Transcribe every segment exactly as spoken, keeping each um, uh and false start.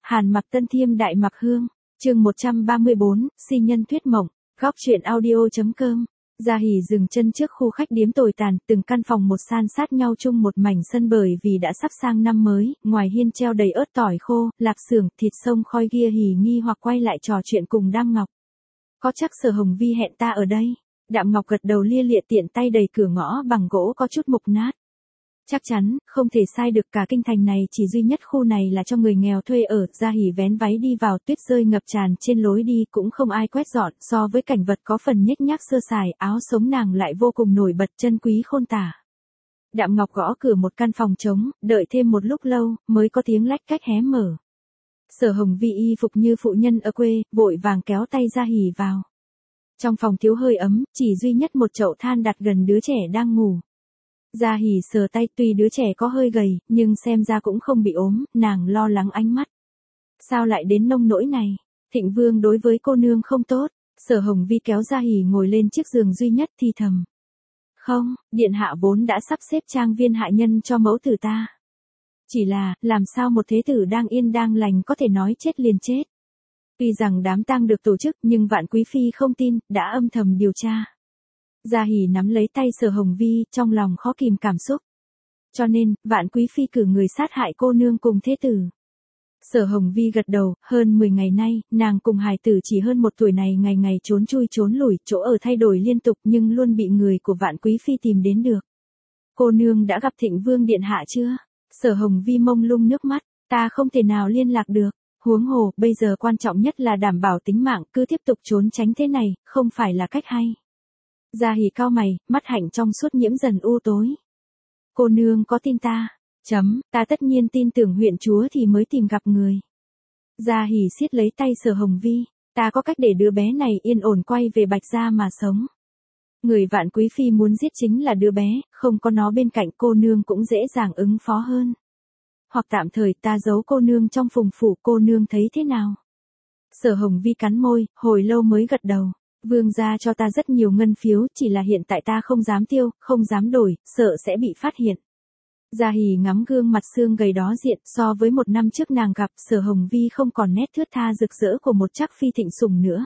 Hàn Mặc Tân Thiêm Đại Mặc Hương, chương một trăm ba mươi bốn, Si Nhân Thuyết Mộng, góc truyện audio.com. Gia Hỉ dừng chân trước khu khách điếm tồi tàn, từng căn phòng một san sát nhau chung một mảnh sân bởi vì đã sắp sang năm mới, ngoài hiên treo đầy ớt tỏi khô, lạp xưởng, thịt sông khói Gia Hỉ nghi hoặc quay lại trò chuyện cùng Đam Ngọc. Có chắc Sở Hồng Vi hẹn ta ở đây? Đạm Ngọc gật đầu lia lịa tiện tay đầy cửa ngõ bằng gỗ có chút mục nát. Chắc chắn, không thể sai được, cả kinh thành này chỉ duy nhất khu này là cho người nghèo thuê ở. Gia Hỉ vén váy đi vào, tuyết rơi ngập tràn trên lối đi, cũng không ai quét dọn, so với cảnh vật có phần nhếch nhác sơ sài, áo sống nàng lại vô cùng nổi bật, chân quý khôn tả. Đạm Ngọc gõ cửa một căn phòng trống, đợi thêm một lúc lâu, mới có tiếng lách cách hé mở. Sở Hồng Vi y phục như phụ nhân ở quê, vội vàng kéo tay Gia Hỉ vào. Trong phòng thiếu hơi ấm, chỉ duy nhất một chậu than đặt gần đứa trẻ đang ngủ. Gia Hỉ sờ tay, tuy đứa trẻ có hơi gầy, nhưng xem ra cũng không bị ốm, nàng lo lắng ánh mắt. Sao lại đến nông nỗi này? Thịnh Vương đối với cô nương không tốt. Sở Hồng Vi kéo Gia Hỉ ngồi lên chiếc giường duy nhất thì thầm. Không, điện hạ vốn đã sắp xếp trang viên hạ nhân cho mẫu tử ta. Chỉ là, làm sao một thế tử đang yên đang lành có thể nói chết liền chết. Tuy rằng đám tang được tổ chức nhưng Vạn Quý Phi không tin, đã âm thầm điều tra. Gia Hỉ nắm lấy tay Sở Hồng Vi, trong lòng khó kìm cảm xúc. Cho nên, Vạn Quý Phi cử người sát hại cô nương cùng thế tử. Sở Hồng Vi gật đầu, hơn mười ngày nay, nàng cùng hài tử chỉ hơn một tuổi này ngày ngày trốn chui trốn lủi, chỗ ở thay đổi liên tục nhưng luôn bị người của Vạn Quý Phi tìm đến được. Cô nương đã gặp Thịnh Vương điện hạ chưa? Sở Hồng Vi mông lung nước mắt, ta không thể nào liên lạc được. Huống hồ, bây giờ quan trọng nhất là đảm bảo tính mạng, cứ tiếp tục trốn tránh thế này, không phải là cách hay. Gia Hỉ cau mày, mắt hạnh trong suốt nhiễm dần u tối. Cô nương có tin ta? Chấm, ta tất nhiên tin tưởng huyện chúa thì mới tìm gặp người. Gia Hỉ siết lấy tay Sở Hồng Vi, ta có cách để đứa bé này yên ổn quay về Bạch Gia mà sống. Người Vạn Quý Phi muốn giết chính là đứa bé, không có nó bên cạnh cô nương cũng dễ dàng ứng phó hơn. Hoặc tạm thời ta giấu cô nương trong phùng phủ, cô nương thấy thế nào? Sở Hồng Vi cắn môi, hồi lâu mới gật đầu. Vương gia cho ta rất nhiều ngân phiếu, chỉ là hiện tại ta không dám tiêu, không dám đổi, sợ sẽ bị phát hiện. Gia Hỉ ngắm gương mặt xương gầy đó diện, so với một năm trước nàng gặp, Sở Hồng Vi không còn nét thướt tha rực rỡ của một trắc phi thịnh sủng nữa.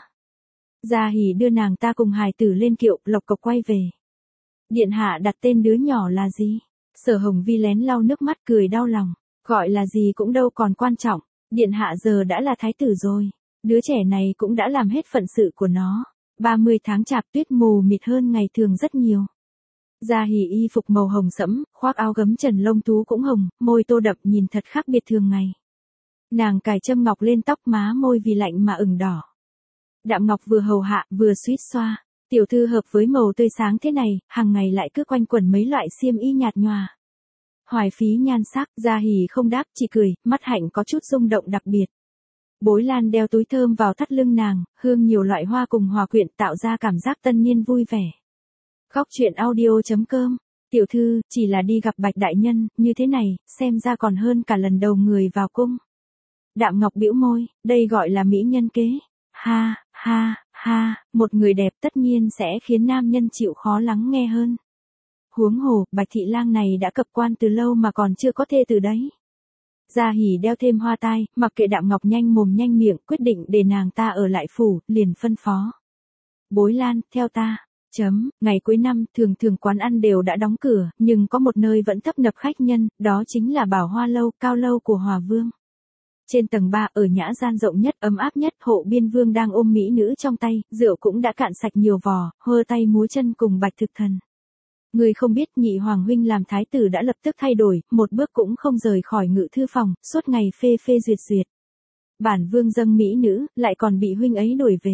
Gia Hỉ đưa nàng ta cùng hài tử lên kiệu, lộc cộc quay về. Điện hạ đặt tên đứa nhỏ là gì? Sở Hồng Vi lén lau nước mắt cười đau lòng, gọi là gì cũng đâu còn quan trọng, điện hạ giờ đã là thái tử rồi, đứa trẻ này cũng đã làm hết phận sự của nó. ba mươi tháng chạp tuyết mù mịt hơn ngày thường rất nhiều. Gia Hỉ y phục màu hồng sẫm, khoác áo gấm trần lông thú cũng hồng, môi tô đậm nhìn thật khác biệt thường ngày. Nàng cài châm ngọc lên tóc, má môi vì lạnh mà ửng đỏ. Đạm Ngọc vừa hầu hạ vừa suýt xoa, tiểu thư hợp với màu tươi sáng thế này, hàng ngày lại cứ quanh quẩn mấy loại xiêm y nhạt nhòa. Hoài phí nhan sắc, Gia Hỉ không đáp, chỉ cười, mắt hạnh có chút rung động đặc biệt. Bối Lan đeo túi thơm vào thắt lưng nàng, hương nhiều loại hoa cùng hòa quyện tạo ra cảm giác tân niên vui vẻ. Góc truyện audio.com, tiểu thư, chỉ là đi gặp Bạch đại nhân, như thế này, xem ra còn hơn cả lần đầu người vào cung. Đạm Ngọc bĩu môi, đây gọi là mỹ nhân kế. Ha, ha, ha, một người đẹp tất nhiên sẽ khiến nam nhân chịu khó lắng nghe hơn. Huống hồ, Bạch thị lang này đã cập quan từ lâu mà còn chưa có thê từ đấy. Gia Hỉ đeo thêm hoa tai, mặc kệ Đạm Ngọc nhanh mồm nhanh miệng, quyết định để nàng ta ở lại phủ, liền phân phó. Bối Lan, theo ta. Chấm, ngày cuối năm, thường thường quán ăn đều đã đóng cửa, nhưng có một nơi vẫn tấp nập khách nhân, đó chính là Bảo Hoa lâu, cao lâu của Hòa Vương. Trên tầng ba, ở nhã gian rộng nhất, ấm áp nhất, Hộ Biên Vương đang ôm mỹ nữ trong tay, rượu cũng đã cạn sạch nhiều vò, hơ tay múa chân cùng Bạch Thực Thần. Người không biết nhị hoàng huynh làm thái tử đã lập tức thay đổi, một bước cũng không rời khỏi ngự thư phòng, suốt ngày phê phê duyệt duyệt. Bản vương dâng mỹ nữ, lại còn bị huynh ấy đuổi về.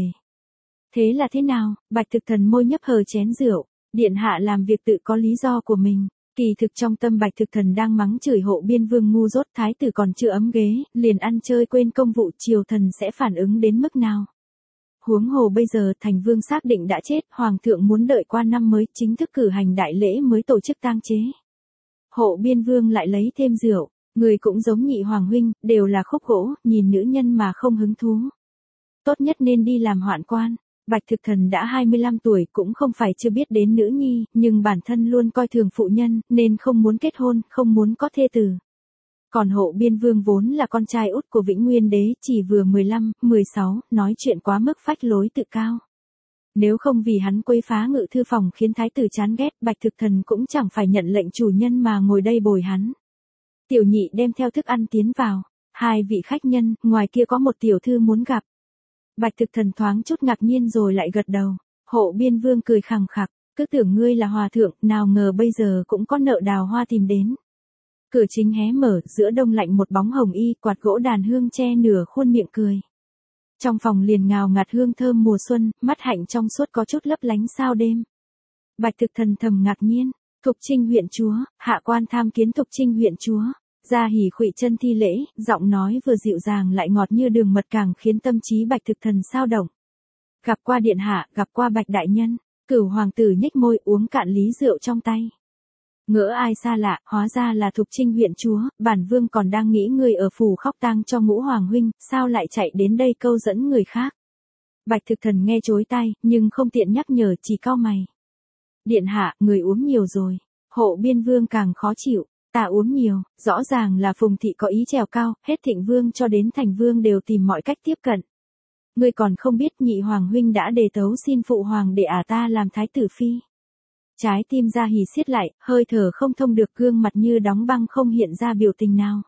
Thế là thế nào? Bạch Thực Thần môi nhấp hờ chén rượu, điện hạ làm việc tự có lý do của mình. Kỳ thực trong tâm Bạch Thực Thần đang mắng chửi Hộ Biên Vương ngu dốt, thái tử còn chưa ấm ghế, liền ăn chơi quên công vụ, triều thần sẽ phản ứng đến mức nào? Huống hồ bây giờ thành vương xác định đã chết, hoàng thượng muốn đợi qua năm mới chính thức cử hành đại lễ mới tổ chức tang chế. Hộ Biên Vương lại lấy thêm rượu, người cũng giống nhị hoàng huynh, đều là khúc gỗ, nhìn nữ nhân mà không hứng thú. Tốt nhất nên đi làm hoạn quan. Bạch Thực Thần đã hai mươi lăm tuổi, cũng không phải chưa biết đến nữ nhi, nhưng bản thân luôn coi thường phụ nhân, nên không muốn kết hôn, không muốn có thê tử. Còn Hộ Biên Vương vốn là con trai út của Vĩnh Nguyên Đế, chỉ vừa mười lăm, mười sáu, nói chuyện quá mức phách lối tự cao. Nếu không vì hắn quấy phá ngự thư phòng khiến thái tử chán ghét, Bạch Thực Thần cũng chẳng phải nhận lệnh chủ nhân mà ngồi đây bồi hắn. Tiểu nhị đem theo thức ăn tiến vào. Hai vị khách nhân, ngoài kia có một tiểu thư muốn gặp. Bạch Thực Thần thoáng chút ngạc nhiên rồi lại gật đầu. Hộ Biên Vương cười khằng khặc, cứ tưởng ngươi là hòa thượng, nào ngờ bây giờ cũng có nợ đào hoa tìm đến. Cửa chính hé mở, giữa đông lạnh một bóng hồng y, quạt gỗ đàn hương che nửa khuôn miệng cười. Trong phòng liền ngào ngạt hương thơm mùa xuân, mắt hạnh trong suốt có chút lấp lánh sao đêm. Bạch Thực Thần thầm ngạc nhiên, Thục Trinh huyện chúa, hạ quan tham kiến Thục Trinh huyện chúa. Gia Hỉ khuỵu chân thi lễ, giọng nói vừa dịu dàng lại ngọt như đường mật càng khiến tâm trí Bạch Thực Thần sao động. Gặp qua điện hạ, gặp qua Bạch đại nhân. Cửu hoàng tử nhếch môi uống cạn lý rượu trong tay. Ngỡ ai xa lạ, hóa ra là Thục Trinh huyện chúa, bản vương còn đang nghĩ người ở phủ khóc tang cho Ngũ hoàng huynh, sao lại chạy đến đây câu dẫn người khác. Bạch Thực Thần nghe chối tai, nhưng không tiện nhắc nhở, chỉ cau mày. Điện hạ, người uống nhiều rồi. Hộ Biên Vương càng khó chịu. Ta uống nhiều, rõ ràng là Phùng thị có ý trèo cao, hết Thịnh Vương cho đến Thành Vương đều tìm mọi cách tiếp cận. Ngươi còn không biết nhị hoàng huynh đã đề tấu xin phụ hoàng để ả ta làm thái tử phi. Trái tim Gia Hỉ siết lại, hơi thở không thông được, gương mặt như đóng băng không hiện ra biểu tình nào.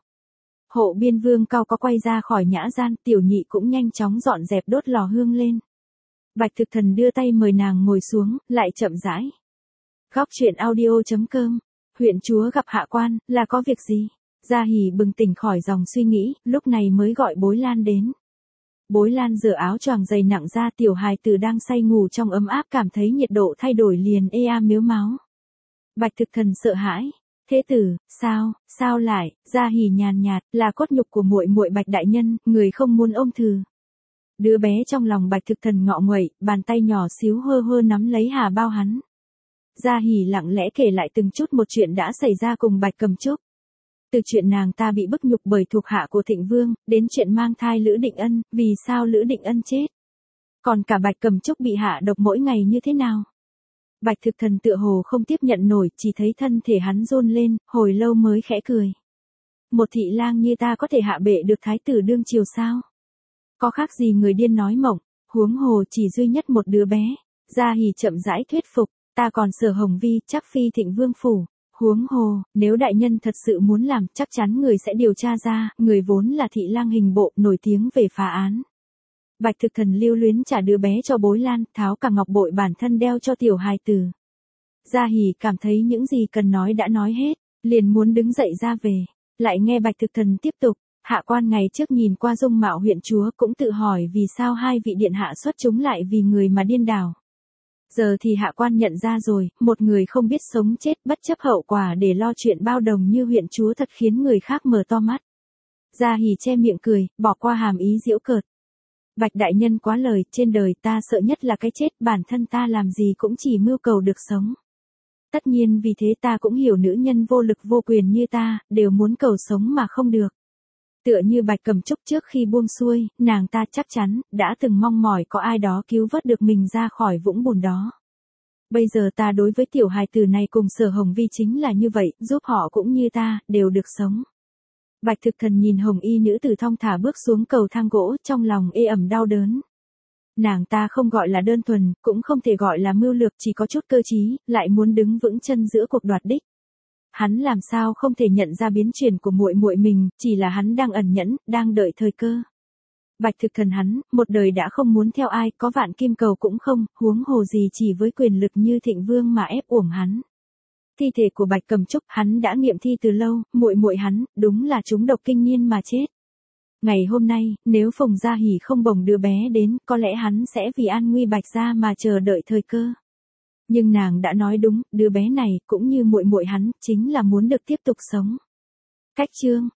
Hộ Biên Vương cao có quay ra khỏi nhã gian, tiểu nhị cũng nhanh chóng dọn dẹp đốt lò hương lên. Bạch Thực Thần đưa tay mời nàng ngồi xuống, lại chậm rãi. Góc truyện audio chấm com. Huyện chúa gặp hạ quan, là có việc gì? Gia Hỉ bừng tỉnh khỏi dòng suy nghĩ, lúc này mới gọi Bối Lan đến. Bối Lan giở áo choàng dày nặng ra, tiểu hài tử đang say ngủ trong ấm áp cảm thấy nhiệt độ thay đổi liền ê a miếu máu. Bạch Thực Thần sợ hãi. Thế tử, sao, sao lại? Gia Hỉ nhàn nhạt, là cốt nhục của muội muội Bạch đại nhân, người không muốn ôm thừ. Đứa bé trong lòng Bạch Thực Thần ngọ nguậy, bàn tay nhỏ xíu hơ hơ nắm lấy hà bao hắn. Gia Hỉ lặng lẽ kể lại từng chút một chuyện đã xảy ra cùng Bạch Cầm Trúc. Từ chuyện nàng ta bị bức nhục bởi thuộc hạ của Thịnh Vương, đến chuyện mang thai Lữ Định Ân, vì sao Lữ Định Ân chết. Còn cả Bạch Cầm Trúc bị hạ độc mỗi ngày như thế nào. Bạch Thực Thần tựa hồ không tiếp nhận nổi, chỉ thấy thân thể hắn run lên, hồi lâu mới khẽ cười. Một thị lang như ta có thể hạ bệ được thái tử đương triều sao? Có khác gì người điên nói mộng, huống hồ chỉ duy nhất một đứa bé. Gia Hỉ chậm rãi thuyết phục. Ta còn Sở Hồng Vi, chắc phi Thịnh Vương phủ. Huống hồ, nếu đại nhân thật sự muốn làm, chắc chắn người sẽ điều tra ra, người vốn là thị lang hình bộ, nổi tiếng về phá án. Bạch Thực Thần lưu luyến trả đứa bé cho Bối Lan, tháo cả ngọc bội bản thân đeo cho tiểu hài tử. Gia Hỉ cảm thấy những gì cần nói đã nói hết, liền muốn đứng dậy ra về. Lại nghe Bạch Thực Thần tiếp tục, hạ quan ngày trước nhìn qua dung mạo huyện chúa cũng tự hỏi vì sao hai vị điện hạ xuất chúng lại vì người mà điên đảo. Giờ thì hạ quan nhận ra rồi, một người không biết sống chết bất chấp hậu quả để lo chuyện bao đồng như huyện chúa thật khiến người khác mở to mắt. Gia Hỉ che miệng cười, bỏ qua hàm ý giễu cợt. Bạch đại nhân quá lời, trên đời ta sợ nhất là cái chết, bản thân ta làm gì cũng chỉ mưu cầu được sống. Tất nhiên vì thế ta cũng hiểu nữ nhân vô lực vô quyền như ta, đều muốn cầu sống mà không được. Tựa như Bạch Cầm Trúc trước khi buông xuôi, nàng ta chắc chắn, đã từng mong mỏi có ai đó cứu vớt được mình ra khỏi vũng bùn đó. Bây giờ ta đối với tiểu hài tử này cùng Sở Hồng Vi chính là như vậy, giúp họ cũng như ta, đều được sống. Bạch Thực Thần nhìn hồng y nữ tử thong thả bước xuống cầu thang gỗ, trong lòng ê ẩm đau đớn. Nàng ta không gọi là đơn thuần, cũng không thể gọi là mưu lược, chỉ có chút cơ trí, lại muốn đứng vững chân giữa cuộc đoạt đích. Hắn làm sao không thể nhận ra biến chuyển của muội muội mình, chỉ là hắn đang ẩn nhẫn, đang đợi thời cơ. Bạch Thực Thần hắn, một đời đã không muốn theo ai, có vạn kim cầu cũng không, huống hồ gì chỉ với quyền lực như Thịnh Vương mà ép uổng hắn. Thi thể của Bạch Cầm Trúc, hắn đã nghiệm thi từ lâu, muội muội hắn, đúng là trúng độc kinh niên mà chết. Ngày hôm nay, nếu Phùng Gia Hỉ không bồng đứa bé đến, có lẽ hắn sẽ vì an nguy Bạch gia mà chờ đợi thời cơ. Nhưng nàng đã nói đúng, đứa bé này, cũng như muội muội hắn, chính là muốn được tiếp tục sống. Cách chương